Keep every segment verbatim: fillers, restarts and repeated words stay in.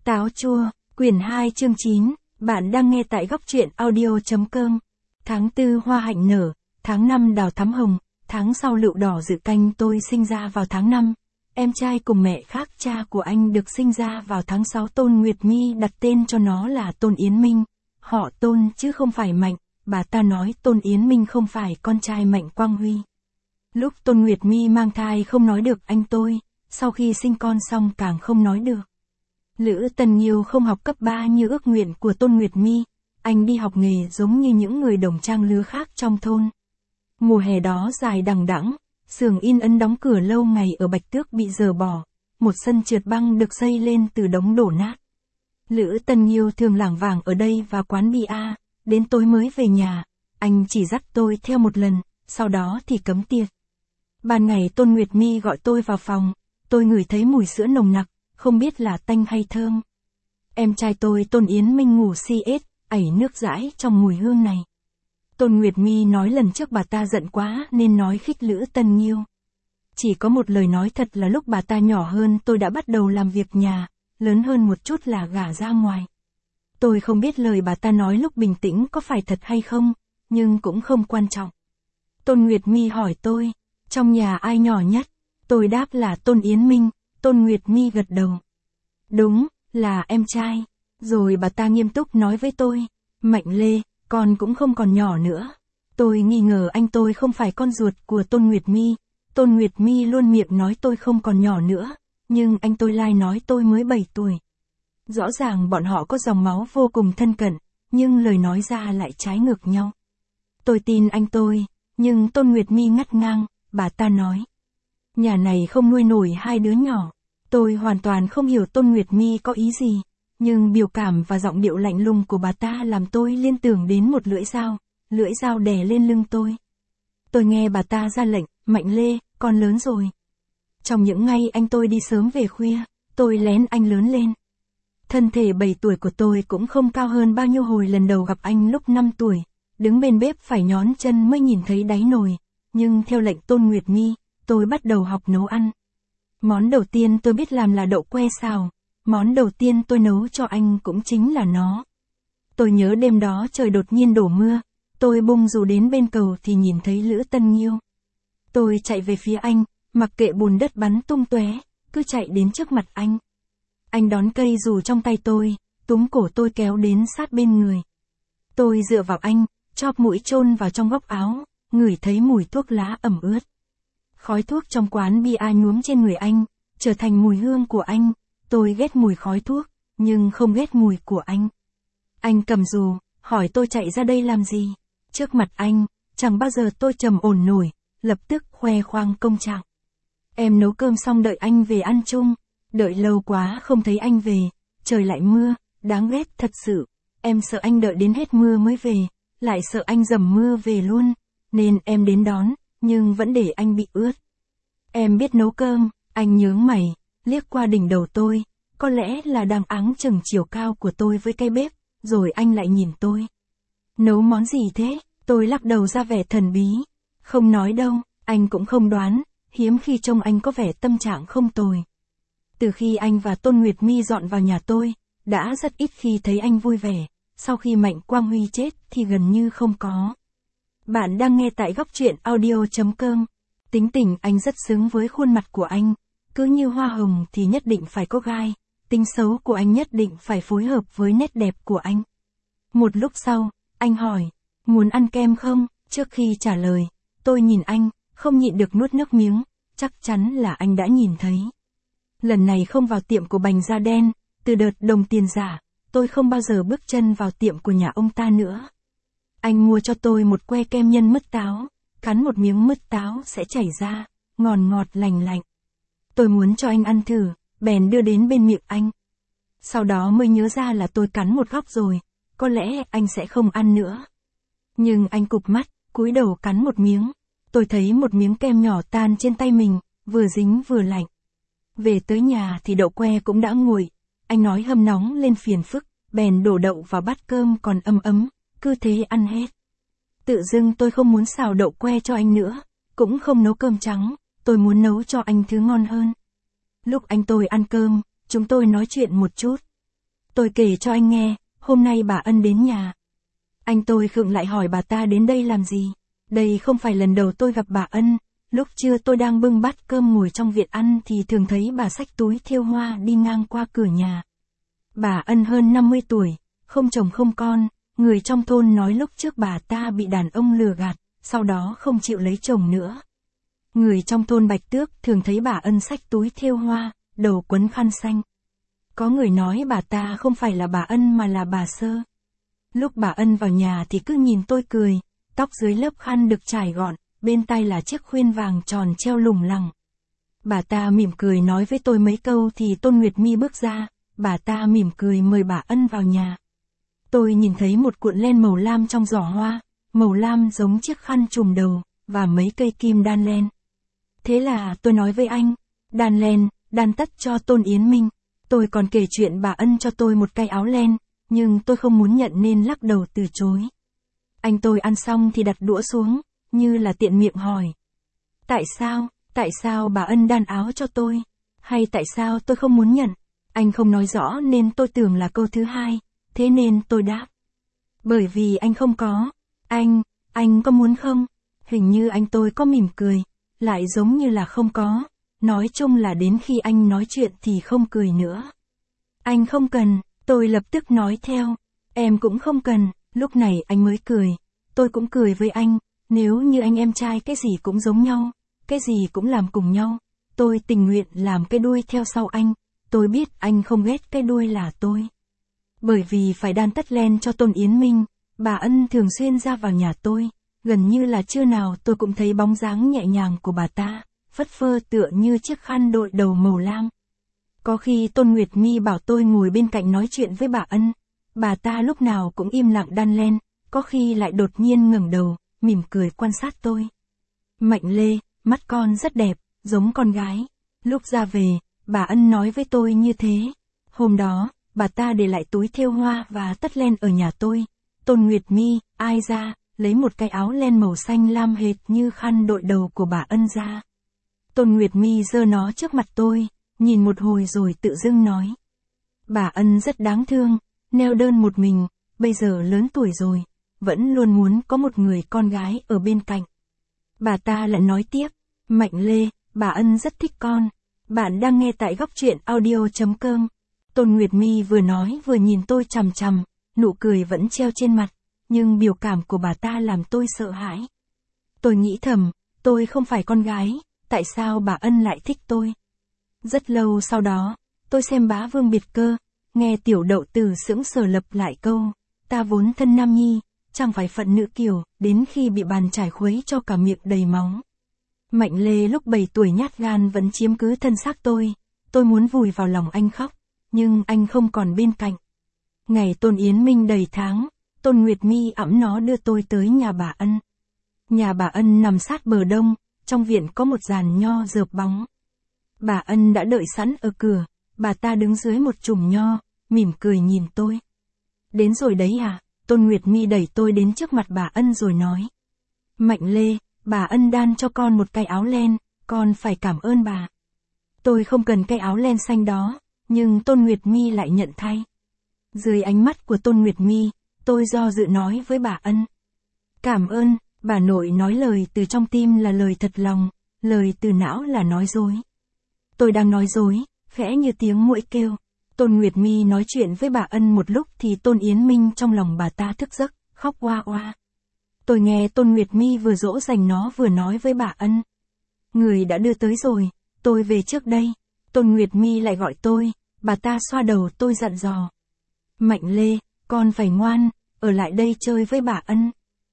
Táo chua, quyển hai chương chín, bạn đang nghe tại góc truyện audio.com. Tháng tư hoa hạnh nở, tháng năm đào thắm hồng, tháng sau lựu đỏ dự canh. Tôi sinh ra vào tháng năm. Em trai cùng mẹ khác cha của anh được sinh ra vào tháng sáu. Tôn Nguyệt My đặt tên cho nó là Tôn Yến Minh. Họ Tôn chứ không phải Mạnh, bà ta nói Tôn Yến Minh không phải con trai Mạnh Quang Huy. Lúc Tôn Nguyệt My mang thai không nói được anh tôi, sau khi sinh con xong càng không nói được. Lữ Tân Nghiêu không học cấp ba như ước nguyện của Tôn Nguyệt My, anh đi học nghề giống như những người đồng trang lứa khác trong thôn. Mùa hè đó dài đằng đẵng, xưởng in ấn đóng cửa lâu ngày ở Bạch Tước bị dỡ bỏ, một sân trượt băng được xây lên từ đống đổ nát. Lữ Tân Nghiêu thường lảng vảng ở đây và quán bia, đến tối mới về nhà, anh chỉ dắt tôi theo một lần, sau đó thì cấm tiệc. Ban ngày Tôn Nguyệt My gọi tôi vào phòng, tôi ngửi thấy mùi sữa nồng nặc, không biết là tanh hay thơm. Em trai tôi Tôn Yến Minh ngủ si ết, ẩy nước dãi trong mùi hương này. Tôn Nguyệt My nói lần trước bà ta giận quá nên nói khích Lữ Tân Nghiêu. Chỉ có một lời nói thật là lúc bà ta nhỏ hơn tôi đã bắt đầu làm việc nhà, lớn hơn một chút là gả ra ngoài. Tôi không biết lời bà ta nói lúc bình tĩnh có phải thật hay không, nhưng cũng không quan trọng. Tôn Nguyệt My hỏi tôi, trong nhà ai nhỏ nhất? Tôi đáp là Tôn Yến Minh. Tôn Nguyệt My gật đầu. Đúng, là em trai. Rồi bà ta nghiêm túc nói với tôi, Mạnh Lê, con cũng không còn nhỏ nữa. Tôi nghi ngờ anh tôi không phải con ruột của Tôn Nguyệt My. Tôn Nguyệt My luôn miệng nói tôi không còn nhỏ nữa, nhưng anh tôi lai nói tôi mới bảy tuổi. Rõ ràng bọn họ có dòng máu vô cùng thân cận, nhưng lời nói ra lại trái ngược nhau. Tôi tin anh tôi, nhưng Tôn Nguyệt My ngắt ngang, bà ta nói. Nhà này không nuôi nổi hai đứa nhỏ. Tôi hoàn toàn không hiểu Tôn Nguyệt My có ý gì, nhưng biểu cảm và giọng điệu lạnh lùng của bà ta làm tôi liên tưởng đến một lưỡi dao, lưỡi dao đè lên lưng tôi. Tôi nghe bà ta ra lệnh, Mạnh Lê, con lớn rồi. Trong những ngày anh tôi đi sớm về khuya, tôi lén anh lớn lên. Thân thể bảy tuổi của tôi cũng không cao hơn bao nhiêu hồi lần đầu gặp anh lúc năm tuổi, đứng bên bếp phải nhón chân mới nhìn thấy đáy nồi, nhưng theo lệnh Tôn Nguyệt My, tôi bắt đầu học nấu ăn. Món đầu tiên tôi biết làm là đậu que xào, món đầu tiên tôi nấu cho anh cũng chính là nó. Tôi nhớ đêm đó trời đột nhiên đổ mưa, tôi bung dù đến bên cầu thì nhìn thấy Lữ Tân Nghiêu. Tôi chạy về phía anh, mặc kệ bùn đất bắn tung tóe, cứ chạy đến trước mặt anh. Anh đón cây dù trong tay tôi, túm cổ tôi kéo đến sát bên người. Tôi dựa vào anh, chóp mũi chôn vào trong góc áo, ngửi thấy mùi thuốc lá ẩm ướt. Khói thuốc trong quán bia nhuốm trên người anh, trở thành mùi hương của anh. Tôi ghét mùi khói thuốc, nhưng không ghét mùi của anh. Anh cầm dù, hỏi tôi chạy ra đây làm gì. Trước mặt anh, chẳng bao giờ tôi trầm ổn nổi, lập tức khoe khoang công trạng. Em nấu cơm xong đợi anh về ăn chung, đợi lâu quá không thấy anh về, trời lại mưa, đáng ghét thật sự. Em sợ anh đợi đến hết mưa mới về, lại sợ anh dầm mưa về luôn, nên em đến đón, nhưng vẫn để anh bị ướt. Em biết nấu cơm, anh nhướng mày, liếc qua đỉnh đầu tôi, có lẽ là đang áng chừng chiều cao của tôi với cái bếp, rồi anh lại nhìn tôi. Nấu món gì thế? Tôi lắc đầu ra vẻ thần bí. Không nói đâu, anh cũng không đoán, hiếm khi trông anh có vẻ tâm trạng không tồi. Từ khi anh và Tôn Nguyệt My dọn vào nhà tôi, đã rất ít khi thấy anh vui vẻ, sau khi Mạnh Quang Huy chết thì gần như không có. Bạn đang nghe tại góc truyện audio.com. Tính tình anh rất xứng với khuôn mặt của anh, cứ như hoa hồng thì nhất định phải có gai, tính xấu của anh nhất định phải phối hợp với nét đẹp của anh. Một lúc sau, anh hỏi, muốn ăn kem không? Trước khi trả lời, tôi nhìn anh, không nhịn được nuốt nước miếng, chắc chắn là anh đã nhìn thấy. Lần này không vào tiệm của Bành Da Đen, từ đợt đồng tiền giả, tôi không bao giờ bước chân vào tiệm của nhà ông ta nữa. Anh mua cho tôi một que kem nhân mứt táo, cắn một miếng mứt táo sẽ chảy ra, ngọt ngọt lành lạnh. Tôi muốn cho anh ăn thử, bèn đưa đến bên miệng anh. Sau đó mới nhớ ra là tôi cắn một góc rồi, có lẽ anh sẽ không ăn nữa. Nhưng anh cụp mắt, cúi đầu cắn một miếng. Tôi thấy một miếng kem nhỏ tan trên tay mình, vừa dính vừa lạnh. Về tới nhà thì đậu que cũng đã nguội. Anh nói hâm nóng lên phiền phức, bèn đổ đậu vào bát cơm còn ấm ấm, cứ thế ăn hết. Tự dưng tôi không muốn xào đậu que cho anh nữa, cũng không nấu cơm trắng, tôi muốn nấu cho anh thứ ngon hơn. Lúc anh tôi ăn cơm, chúng tôi nói chuyện một chút. Tôi kể cho anh nghe, hôm nay bà Ân đến nhà. Anh tôi khựng lại hỏi bà ta đến đây làm gì. Đây không phải lần đầu tôi gặp bà Ân. Lúc trưa tôi đang bưng bát cơm ngồi trong viện ăn thì thường thấy bà xách túi thêu hoa đi ngang qua cửa nhà. Bà Ân hơn năm mươi tuổi, không chồng không con, người trong thôn nói lúc trước bà ta bị đàn ông lừa gạt, sau đó không chịu lấy chồng nữa. Người trong thôn Bạch Tước thường thấy bà Ân xách túi thêu hoa, đầu quấn khăn xanh. Có người nói bà ta không phải là bà Ân mà là bà Sơ. Lúc bà Ân vào nhà thì cứ nhìn tôi cười, tóc dưới lớp khăn được trải gọn, bên tay là chiếc khuyên vàng tròn treo lủng lẳng. Bà ta mỉm cười nói với tôi mấy câu thì Tôn Nguyệt Mi bước ra, bà ta mỉm cười mời bà Ân vào nhà. Tôi nhìn thấy một cuộn len màu lam trong giỏ hoa, màu lam giống chiếc khăn trùm đầu, và mấy cây kim đan len. Thế là tôi nói với anh, đan len, đan tất cho Tôn Yến Minh. Tôi còn kể chuyện bà Ân cho tôi một cái áo len, nhưng tôi không muốn nhận nên lắc đầu từ chối. Anh tôi ăn xong thì đặt đũa xuống, như là tiện miệng hỏi. Tại sao, tại sao bà Ân đan áo cho tôi? Hay tại sao tôi không muốn nhận? Anh không nói rõ nên tôi tưởng là câu thứ hai, thế nên tôi đáp. Bởi vì anh không có. Anh, anh có muốn không? Hình như anh tôi có mỉm cười, lại giống như là không có. Nói chung là đến khi anh nói chuyện thì không cười nữa. Anh không cần, tôi lập tức nói theo. Em cũng không cần, lúc này anh mới cười. Tôi cũng cười với anh, nếu như anh em trai cái gì cũng giống nhau, cái gì cũng làm cùng nhau. Tôi tình nguyện làm cái đuôi theo sau anh, tôi biết anh không ghét cái đuôi là tôi. Bởi vì phải đan tất len cho Tôn Yến Minh, bà Ân thường xuyên ra vào nhà tôi, gần như là trưa nào tôi cũng thấy bóng dáng nhẹ nhàng của bà ta, phất phơ tựa như chiếc khăn đội đầu màu lam. Có khi Tôn Nguyệt Mi bảo tôi ngồi bên cạnh nói chuyện với bà Ân, bà ta lúc nào cũng im lặng đan len, có khi lại đột nhiên ngẩng đầu, mỉm cười quan sát tôi. Mạnh Lê, mắt con rất đẹp, giống con gái. Lúc ra về, bà Ân nói với tôi như thế. Hôm đó, bà ta để lại túi thêu hoa và tất len ở nhà tôi. Tôn Nguyệt Mi, ai ra, lấy một cái áo len màu xanh lam hệt như khăn đội đầu của bà Ân ra. Tôn Nguyệt Mi giơ nó trước mặt tôi, nhìn một hồi rồi tự dưng nói. Bà Ân rất đáng thương, neo đơn một mình, bây giờ lớn tuổi rồi, vẫn luôn muốn có một người con gái ở bên cạnh. Bà ta lại nói tiếp, Mạnh Lê, bà Ân rất thích con. Bạn đang nghe tại góc truyện audio chấm com. Tôn Nguyệt Mi vừa nói vừa nhìn tôi chằm chằm, nụ cười vẫn treo trên mặt, nhưng biểu cảm của bà ta làm tôi sợ hãi. Tôi nghĩ thầm, tôi không phải con gái, tại sao bà Ân lại thích tôi? Rất lâu sau đó, tôi xem Bá Vương Biệt Cơ, nghe Tiểu Đậu Tử sững sờ lặp lại câu, ta vốn thân nam nhi, chẳng phải phận nữ kiều, đến khi bị bàn chải khuấy cho cả miệng đầy máu. Mạnh Lê lúc bảy tuổi nhát gan vẫn chiếm cứ thân xác tôi, tôi muốn vùi vào lòng anh khóc, nhưng anh không còn bên cạnh. Ngày Tôn Yến Minh đầy tháng, Tôn Nguyệt Mi ẵm nó đưa tôi tới nhà bà Ân. Nhà bà Ân nằm sát bờ đông, trong viện có một giàn nho rợp bóng. Bà Ân đã đợi sẵn ở cửa, bà ta đứng dưới một chùm nho, mỉm cười nhìn tôi. Đến rồi đấy à? Tôn Nguyệt Mi đẩy tôi đến trước mặt bà Ân rồi nói. Mạnh Lê, bà Ân đan cho con một cái áo len, con phải cảm ơn bà. Tôi không cần cái áo len xanh đó, nhưng Tôn Nguyệt Mi lại nhận thay. Dưới ánh mắt của Tôn Nguyệt Mi, tôi do dự nói với bà Ân. Cảm ơn, bà nội nói lời từ trong tim là lời thật lòng, lời từ não là nói dối. Tôi đang nói dối, khẽ như tiếng muỗi kêu. Tôn Nguyệt Mi nói chuyện với bà Ân một lúc thì Tôn Yến Minh trong lòng bà ta thức giấc, khóc oa oa. Tôi nghe Tôn Nguyệt Mi vừa dỗ dành nó vừa nói với bà Ân. Người đã đưa tới rồi, tôi về trước đây. Tôn Nguyệt Mi lại gọi tôi, bà ta xoa đầu tôi dặn dò. Mạnh Lê, con phải ngoan, ở lại đây chơi với bà Ân.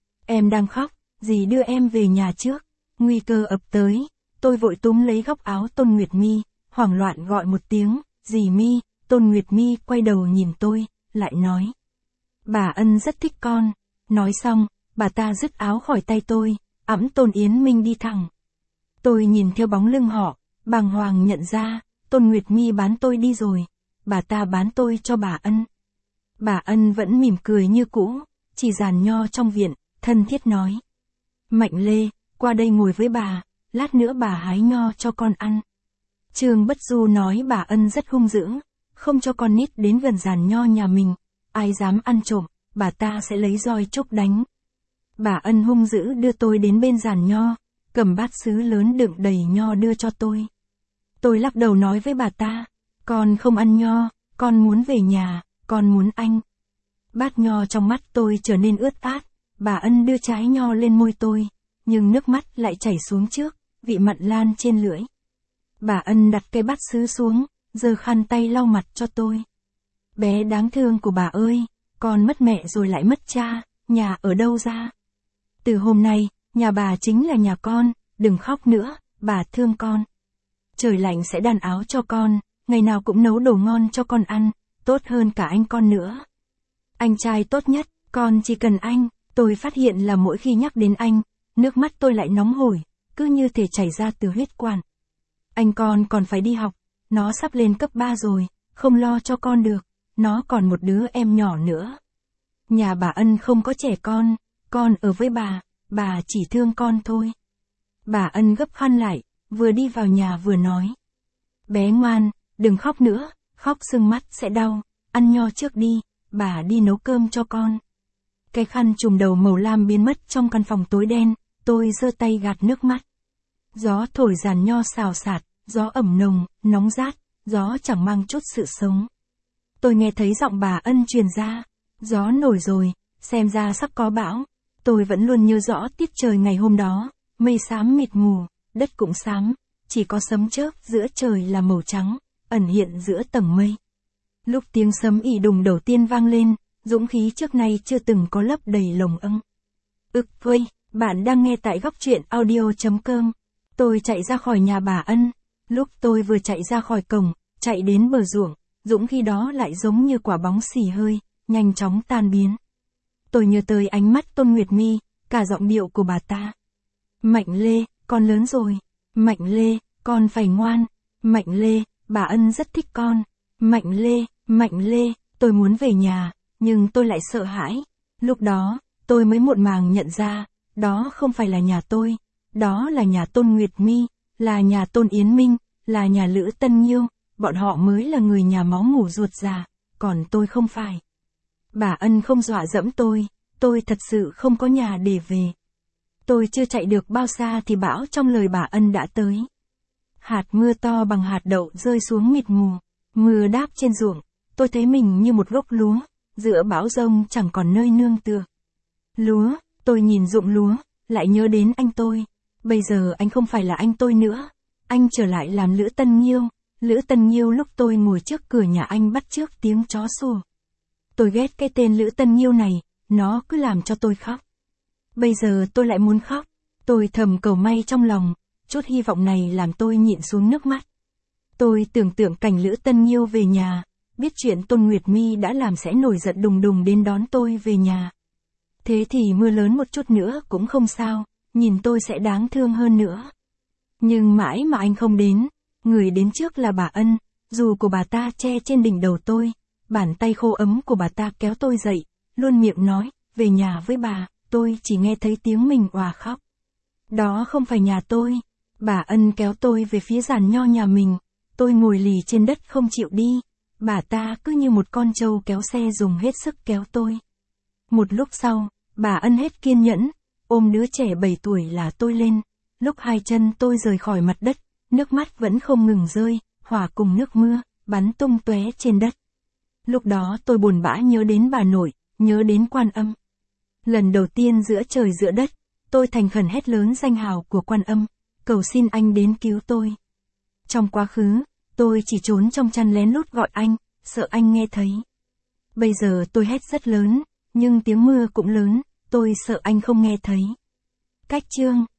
Em đang khóc, dì đưa em về nhà trước. Nguy cơ ập tới, tôi vội túm lấy góc áo Tôn Nguyệt Mi, hoảng loạn gọi một tiếng, dì Mi. Tôn Nguyệt Mi quay đầu nhìn tôi, lại nói. Bà Ân rất thích con. Nói xong, bà ta dứt áo khỏi tay tôi, ẵm Tôn Yến Minh đi thẳng. Tôi nhìn theo bóng lưng họ, bàng hoàng nhận ra, Tôn Nguyệt Mi bán tôi đi rồi, bà ta bán tôi cho bà Ân. Bà Ân vẫn mỉm cười như cũ, chỉ giàn nho trong viện, thân thiết nói. Mạnh Lê, qua đây ngồi với bà, lát nữa bà hái nho cho con ăn. Trương Bất Du nói bà Ân rất hung dữ, không cho con nít đến gần giàn nho nhà mình, ai dám ăn trộm, bà ta sẽ lấy roi chốc đánh. Bà Ân hung dữ đưa tôi đến bên giàn nho, cầm bát sứ lớn đựng đầy nho đưa cho tôi. Tôi lắc đầu nói với bà ta, con không ăn nho, con muốn về nhà, con muốn anh. Bát nho trong mắt tôi trở nên ướt át, bà Ân đưa trái nho lên môi tôi, nhưng nước mắt lại chảy xuống trước, vị mặn lan trên lưỡi. Bà Ân đặt cái bát sứ xuống, giơ khăn tay lau mặt cho tôi. Bé đáng thương của bà ơi, con mất mẹ rồi lại mất cha, nhà ở đâu ra? Từ hôm nay, nhà bà chính là nhà con, đừng khóc nữa, bà thương con. Trời lạnh sẽ đan áo cho con, ngày nào cũng nấu đồ ngon cho con ăn, tốt hơn cả anh con nữa. Anh trai tốt nhất, con chỉ cần anh. Tôi phát hiện là mỗi khi nhắc đến anh, nước mắt tôi lại nóng hổi, cứ như thể chảy ra từ huyết quản. Anh con còn phải đi học, nó sắp lên cấp ba rồi, không lo cho con được, nó còn một đứa em nhỏ nữa. Nhà bà Ân không có trẻ con, con ở với bà, bà chỉ thương con thôi. Bà Ân gấp khăn lại, vừa đi vào nhà vừa nói. Bé ngoan, đừng khóc nữa, khóc sưng mắt sẽ đau, ăn nho trước đi, bà đi nấu cơm cho con. Cái khăn trùm đầu màu lam biến mất trong căn phòng tối đen, tôi giơ tay gạt nước mắt. Gió thổi giàn nho xào xạc, gió ẩm nồng, nóng rát, gió chẳng mang chút sự sống. Tôi nghe thấy giọng bà Ân truyền ra, gió nổi rồi, xem ra sắp có bão. Tôi vẫn luôn nhớ rõ tiết trời ngày hôm đó, mây xám mịt mù, đất cũng xám, chỉ có sấm chớp giữa trời là màu trắng, ẩn hiện giữa tầng mây. Lúc tiếng sấm ì đùng đầu tiên vang lên, dũng khí trước nay chưa từng có lấp đầy lồng âng. Ực vây, bạn đang nghe tại góc truyện audio chấm com. Tôi chạy ra khỏi nhà bà Ân. Lúc tôi vừa chạy ra khỏi cổng, chạy đến bờ ruộng, dũng khí đó lại giống như quả bóng xì hơi, nhanh chóng tan biến. Tôi nhớ tới ánh mắt Tôn Nguyệt Mi, cả giọng điệu của bà ta. Mạnh Lê, con lớn rồi. Mạnh Lê, con phải ngoan. Mạnh Lê, bà Ân rất thích con. Mạnh Lê, Mạnh Lê, tôi muốn về nhà, nhưng tôi lại sợ hãi. Lúc đó, tôi mới muộn màng nhận ra, đó không phải là nhà tôi. Đó là nhà Tôn Nguyệt Mi, là nhà Tôn Yến Minh, là nhà Lữ Tân Nhiêu, bọn họ mới là người nhà máu mủ ruột già, còn tôi không phải. Bà Ân không dọa dẫm tôi, tôi thật sự không có nhà để về. Tôi chưa chạy được bao xa thì bão trong lời bà Ân đã tới. Hạt mưa to bằng hạt đậu rơi xuống mịt mù, mưa đáp trên ruộng, tôi thấy mình như một gốc lúa, giữa bão giông chẳng còn nơi nương tựa. Lúa, tôi nhìn ruộng lúa, lại nhớ đến anh tôi. Bây giờ anh không phải là anh tôi nữa, anh trở lại làm Lữ Tân Nhiêu. Lữ Tân Nhiêu lúc tôi ngồi trước cửa nhà anh bắt chước tiếng chó sủa. Tôi ghét cái tên Lữ Tân Nhiêu này, nó cứ làm cho tôi khóc. Bây giờ tôi lại muốn khóc, tôi thầm cầu may trong lòng, chút hy vọng này làm tôi nhịn xuống nước mắt. Tôi tưởng tượng cảnh Lữ Tân Nhiêu về nhà, biết chuyện Tôn Nguyệt Mi đã làm sẽ nổi giận đùng đùng đến đón tôi về nhà. Thế thì mưa lớn một chút nữa cũng không sao, nhìn tôi sẽ đáng thương hơn nữa. Nhưng mãi mà anh không đến, người đến trước là bà Ân, dù của bà ta che trên đỉnh đầu tôi, bàn tay khô ấm của bà ta kéo tôi dậy, luôn miệng nói, về nhà với bà, tôi chỉ nghe thấy tiếng mình òa khóc. Đó không phải nhà tôi, bà Ân kéo tôi về phía giàn nho nhà mình, tôi ngồi lì trên đất không chịu đi, bà ta cứ như một con trâu kéo xe dùng hết sức kéo tôi. Một lúc sau, bà Ân hết kiên nhẫn, ôm đứa trẻ bảy tuổi là tôi lên, lúc hai chân tôi rời khỏi mặt đất, nước mắt vẫn không ngừng rơi, hòa cùng nước mưa, bắn tung tóe trên đất. Lúc đó tôi buồn bã nhớ đến bà nội, nhớ đến Quan Âm. Lần đầu tiên giữa trời giữa đất, tôi thành khẩn hét lớn danh hào của Quan Âm, cầu xin anh đến cứu tôi. Trong quá khứ, tôi chỉ trốn trong chăn lén lút gọi anh, sợ anh nghe thấy. Bây giờ tôi hét rất lớn, nhưng tiếng mưa cũng lớn, tôi sợ anh không nghe thấy. Cách chương